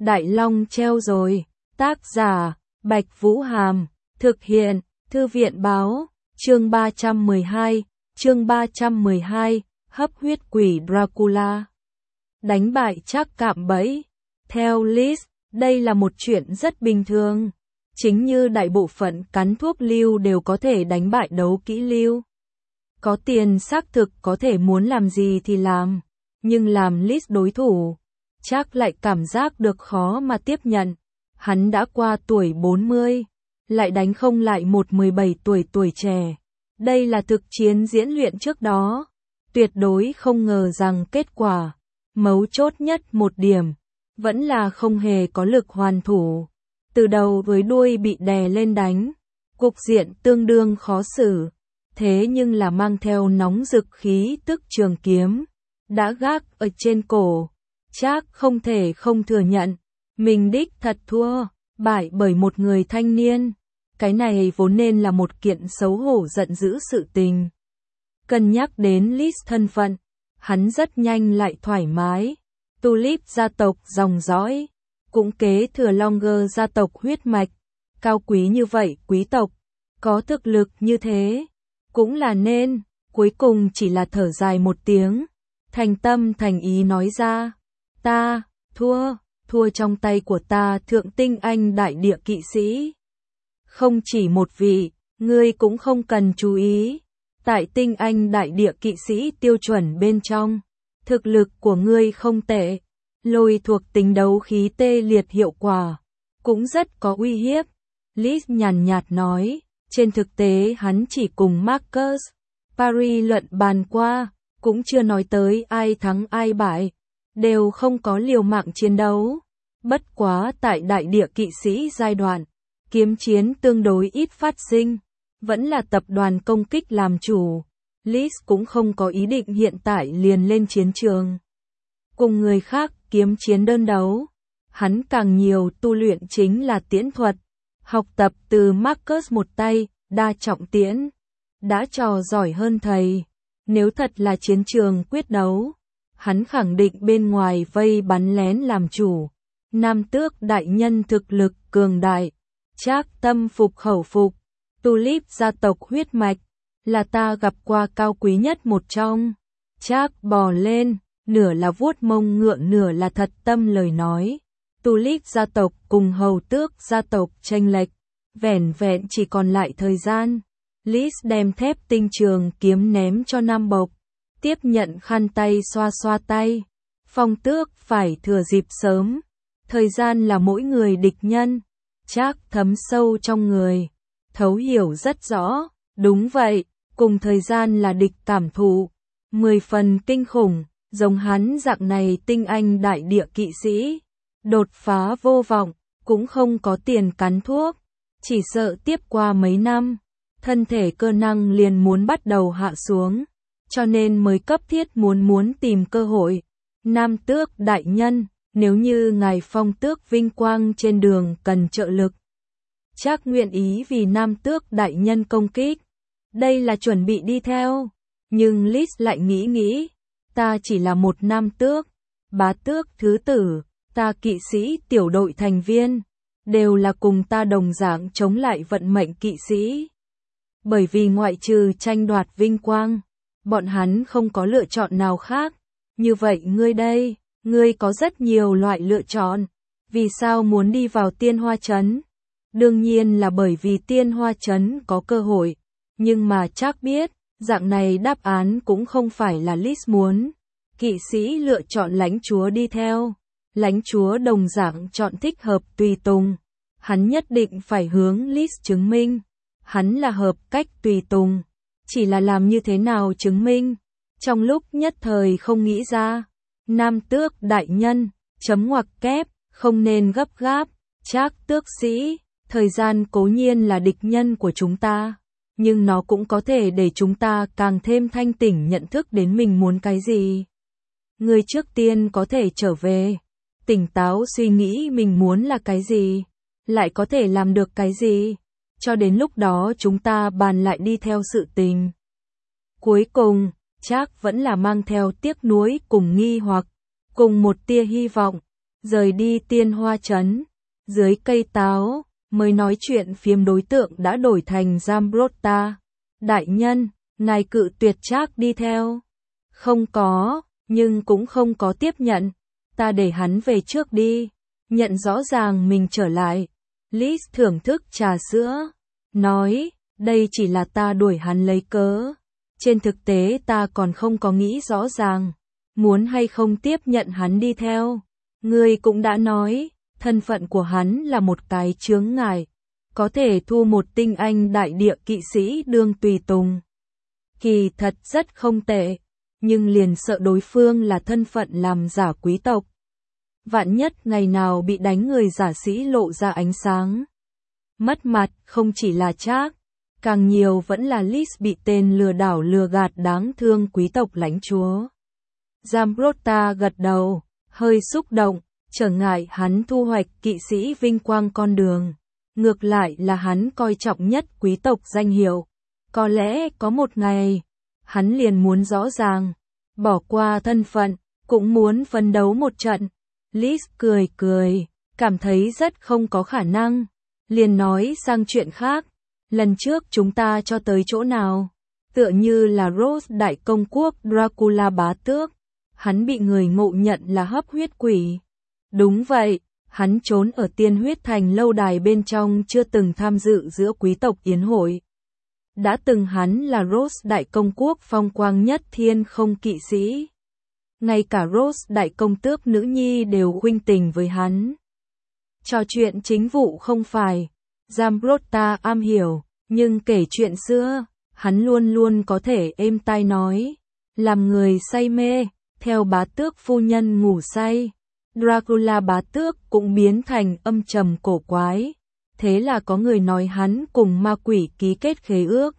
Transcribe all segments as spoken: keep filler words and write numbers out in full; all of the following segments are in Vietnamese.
Đại Long treo rồi. Tác giả, Bạch Vũ Hàm. Thực hiện, Thư viện Báo. Chương ba trăm mười hai. Chương ba trăm mười hai. Hấp huyết quỷ Dracula. Đánh bại Trác cạm bẫy. Theo Liz, đây là một chuyện rất bình thường. Chính như đại bộ phận cắn thuốc lưu đều có thể đánh bại đấu kỹ lưu. Có tiền xác thực có thể muốn làm gì thì làm. Nhưng làm Liz đối thủ, Trác lại cảm giác được khó mà tiếp nhận. Hắn đã qua tuổi bốn mươi, lại đánh không lại một mười bảy tuổi tuổi trẻ. Đây là thực chiến diễn luyện trước đó. Tuyệt đối không ngờ rằng kết quả, mấu chốt nhất một điểm, vẫn là không hề có lực hoàn thủ. Từ đầu với đuôi bị đè lên đánh, cục diện tương đương khó xử. Thế nhưng là mang theo nóng rực khí tức trường kiếm, đã gác ở trên cổ. Trác không thể không thừa nhận, mình đích thật thua, bại bởi một người thanh niên. Cái này vốn nên là một kiện xấu hổ giận dữ sự tình. Cân nhắc đến Liz thân phận, hắn rất nhanh lại thoải mái. Tulip gia tộc dòng dõi, cũng kế thừa Longer gia tộc huyết mạch. Cao quý như vậy quý tộc, có thực lực như thế, cũng là nên. Cuối cùng chỉ là thở dài một tiếng, thành tâm thành ý nói ra. Ta, thua, thua trong tay của ta thượng tinh anh đại địa kỵ sĩ. Không chỉ một vị, ngươi cũng không cần chú ý. Tại tinh anh đại địa kỵ sĩ tiêu chuẩn bên trong, thực lực của ngươi không tệ. Lôi thuộc tính đấu khí tê liệt hiệu quả, cũng rất có uy hiếp. Liz nhàn nhạt nói, trên thực tế hắn chỉ cùng Marcus Paris luận bàn qua, cũng chưa nói tới ai thắng ai bại, đều không có liều mạng chiến đấu. Bất quá tại đại địa kỵ sĩ giai đoạn, kiếm chiến tương đối ít phát sinh, vẫn là tập đoàn công kích làm chủ. Liz cũng không có ý định hiện tại liền lên chiến trường cùng người khác kiếm chiến đơn đấu. Hắn càng nhiều tu luyện chính là tiễn thuật, học tập từ Marcus một tay, đa trọng tiễn, đã trò giỏi hơn thầy. Nếu thật là chiến trường quyết đấu, hắn khẳng định bên ngoài vây bắn lén làm chủ. Nam tước đại nhân thực lực cường đại, Trác tâm phục khẩu phục. Tulip gia tộc huyết mạch, là ta gặp qua cao quý nhất một trong. Trác bò lên, nửa là vuốt mông ngựa nửa là thật tâm lời nói. Tulip gia tộc cùng hầu tước gia tộc chênh lệch, vẻn vẹn chỉ còn lại thời gian. Liz đem thép tinh trường kiếm ném cho Nam Bộc, tiếp nhận khăn tay xoa xoa tay. Phong tước phải thừa dịp sớm, thời gian là mỗi người địch nhân. Trác thấm sâu trong người, thấu hiểu rất rõ. Đúng vậy, cùng thời gian là địch cảm thụ, mười phần kinh khủng. Giống hắn dạng này tinh anh đại địa kỵ sĩ, đột phá vô vọng, cũng không có tiền cắn thuốc. Chỉ sợ tiếp qua mấy năm, thân thể cơ năng liền muốn bắt đầu hạ xuống, cho nên mới cấp thiết muốn muốn tìm cơ hội. Nam tước đại nhân, nếu như ngài phong tước vinh quang trên đường cần trợ lực, Trác nguyện ý vì Nam tước đại nhân công kích. Đây là chuẩn bị đi theo. Nhưng Liz lại nghĩ nghĩ, ta chỉ là một nam tước, bá tước thứ tử, ta kỵ sĩ tiểu đội thành viên, đều là cùng ta đồng dạng chống lại vận mệnh kỵ sĩ. Bởi vì ngoại trừ tranh đoạt vinh quang, bọn hắn không có lựa chọn nào khác. Như vậy ngươi đây, ngươi có rất nhiều loại lựa chọn. Vì sao muốn đi vào tiên hoa trấn? Đương nhiên là bởi vì tiên hoa trấn có cơ hội. Nhưng mà Trác biết, dạng này đáp án cũng không phải là Liz muốn. Kỵ sĩ lựa chọn lãnh chúa đi theo. Lãnh chúa đồng dạng chọn thích hợp tùy tùng. Hắn nhất định phải hướng Liz chứng minh. Hắn là hợp cách tùy tùng. Chỉ là làm như thế nào chứng minh? Trong lúc nhất thời không nghĩ ra. Nam tước đại nhân, chấm ngoặc kép, không nên gấp gáp. Trác tước sĩ, thời gian cố nhiên là địch nhân của chúng ta. Nhưng nó cũng có thể để chúng ta càng thêm thanh tỉnh nhận thức đến mình muốn cái gì. Người trước tiên có thể trở về, tỉnh táo suy nghĩ mình muốn là cái gì, lại có thể làm được cái gì. Cho đến lúc đó chúng ta bàn lại đi theo sự tình. Cuối cùng, Trác vẫn là mang theo tiếc nuối cùng nghi hoặc, cùng một tia hy vọng. Rời đi Tiên Hoa Trấn, dưới cây táo, mới nói chuyện phiếm đối tượng đã đổi thành Zambrotta. Đại nhân, ngài cự tuyệt Trác đi theo. Không có, nhưng cũng không có tiếp nhận. Ta để hắn về trước đi. Nhận rõ ràng mình trở lại. Liz thưởng thức trà sữa. Nói, đây chỉ là ta đuổi hắn lấy cớ. Trên thực tế ta còn không có nghĩ rõ ràng. Muốn hay không tiếp nhận hắn đi theo. Ngươi cũng đã nói, thân phận của hắn là một cái chướng ngại. Có thể thu một tinh anh đại địa kỵ sĩ đương tùy tùng. Kỳ thật rất không tệ. Nhưng liền sợ đối phương là thân phận làm giả quý tộc. Vạn nhất ngày nào bị đánh người giả sĩ lộ ra ánh sáng. Mất mặt không chỉ là Trác, càng nhiều vẫn là Liz bị tên lừa đảo lừa gạt đáng thương quý tộc lãnh chúa. Zambrotta gật đầu, hơi xúc động, trở ngại hắn thu hoạch kỵ sĩ vinh quang con đường. Ngược lại là hắn coi trọng nhất quý tộc danh hiệu. Có lẽ có một ngày, hắn liền muốn rõ ràng, bỏ qua thân phận, cũng muốn phấn đấu một trận. Liz cười cười, cảm thấy rất không có khả năng. Liền nói sang chuyện khác, lần trước chúng ta cho tới chỗ nào? Tựa như là Rose đại công quốc Dracula bá tước. Hắn bị người ngộ nhận là hấp huyết quỷ. Đúng vậy, hắn trốn ở Tiên Huyết Thành lâu đài bên trong, chưa từng tham dự giữa quý tộc yến hội. Đã từng hắn là Rose đại công quốc phong quang nhất thiên không kỵ sĩ. Ngay cả Rose đại công tước nữ nhi đều huynh tình với hắn. Trò chuyện chính vụ không phải, Zambrotta am hiểu, nhưng kể chuyện xưa, hắn luôn luôn có thể êm tai nói, làm người say mê, theo bá tước phu nhân ngủ say. Dracula bá tước cũng biến thành âm trầm cổ quái. Thế là có người nói hắn cùng ma quỷ ký kết khế ước.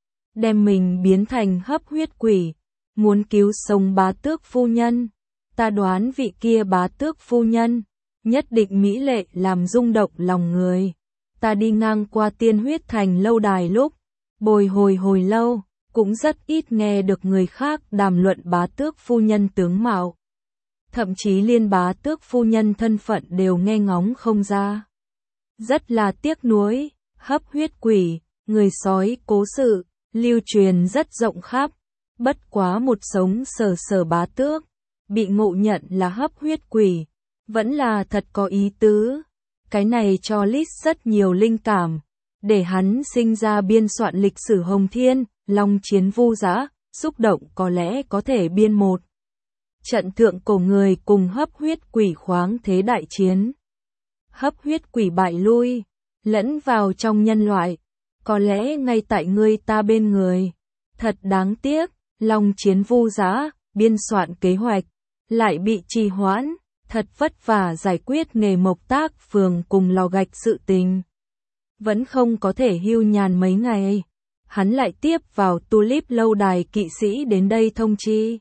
Đem mình biến thành hấp huyết quỷ. Muốn cứu sống bá tước phu nhân. Ta đoán vị kia bá tước phu nhân. Nhất định mỹ lệ làm rung động lòng người. Ta đi ngang qua Tiên Huyết Thành lâu đài lúc. Bồi hồi hồi lâu. Cũng rất ít nghe được người khác đàm luận bá tước phu nhân tướng mạo. Thậm chí liên bá tước phu nhân thân phận đều nghe ngóng không ra. Rất là tiếc nuối, hấp huyết quỷ, người sói cố sự, lưu truyền rất rộng khắp. Bất quá một sống sờ sờ bá tước, bị ngộ nhận là hấp huyết quỷ, vẫn là thật có ý tứ. Cái này cho Liz rất nhiều linh cảm, để hắn sinh ra biên soạn lịch sử Hồng Thiên, Long Chiến Vu Dã, xúc động có lẽ có thể biên một trận thượng cổ người cùng hấp huyết quỷ khoáng thế đại chiến. Hấp huyết quỷ bại lui, lẫn vào trong nhân loại, có lẽ ngay tại ngươi ta bên người. Thật đáng tiếc, Long Chiến Vu Dã, biên soạn kế hoạch, lại bị trì hoãn, thật vất vả giải quyết nghề mộc tác phường cùng lò gạch sự tình. Vẫn không có thể hưu nhàn mấy ngày, hắn lại tiếp vào Tulip lâu đài kỵ sĩ đến đây thông chi.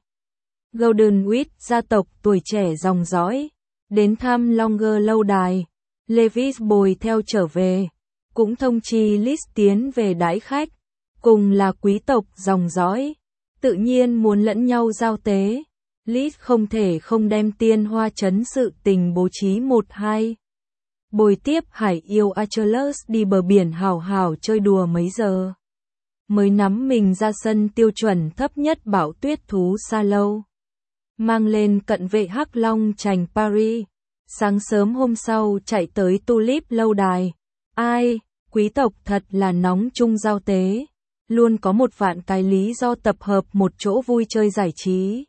Golden Wheat gia tộc tuổi trẻ dòng dõi, đến thăm Longer lâu đài, Levis bồi theo trở về, cũng thông chi Liz tiến về đãi khách, cùng là quý tộc dòng dõi, tự nhiên muốn lẫn nhau giao tế. Liz không thể không đem Tiên Hoa Trấn sự tình bố trí một hai. Bồi tiếp hải yêu Achilles đi bờ biển hào hào chơi đùa mấy giờ. Mới nắm mình ra sân tiêu chuẩn thấp nhất bảo tuyết thú xa lâu. Mang lên cận vệ hắc long trành Paris. Sáng sớm hôm sau chạy tới Tulip lâu đài. Ai, quý tộc thật là nóng chung giao tế. Luôn có một vạn cái lý do tập hợp một chỗ vui chơi giải trí.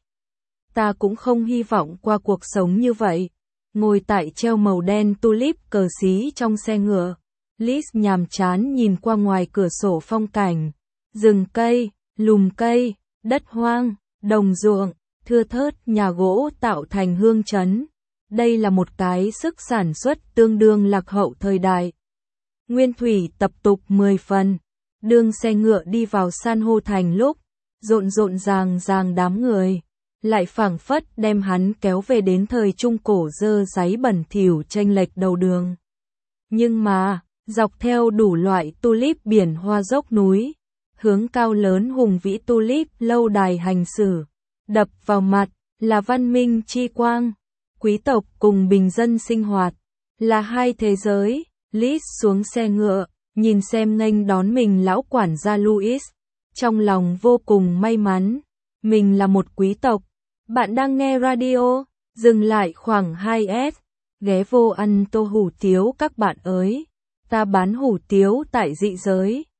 Ta cũng không hy vọng qua cuộc sống như vậy. Ngồi tại treo màu đen tulip cờ xí trong xe ngựa. Liz nhàm chán nhìn qua ngoài cửa sổ phong cảnh. Rừng cây, lùm cây, đất hoang, đồng ruộng, thưa thớt nhà gỗ tạo thành hương trấn. Đây là một cái sức sản xuất tương đương lạc hậu thời đại. Nguyên thủy tập tục mười phần. Đương xe ngựa đi vào san hô thành lúc, rộn rộn ràng ràng đám người. Lại phảng phất đem hắn kéo về đến thời trung cổ dơ dáy bẩn thỉu chênh lệch đầu đường. Nhưng mà, dọc theo đủ loại tulip biển hoa dốc núi, hướng cao lớn hùng vĩ tulip lâu đài hành xử, đập vào mặt là văn minh chi quang. Quý tộc cùng bình dân sinh hoạt là hai thế giới. Liz xuống xe ngựa, nhìn xem nghênh đón mình lão quản gia Louis, trong lòng vô cùng may mắn. Mình là một quý tộc. Bạn đang nghe radio, dừng lại khoảng hai S, ghé vô ăn tô hủ tiếu các bạn ơi. Ta bán hủ tiếu tại dị giới.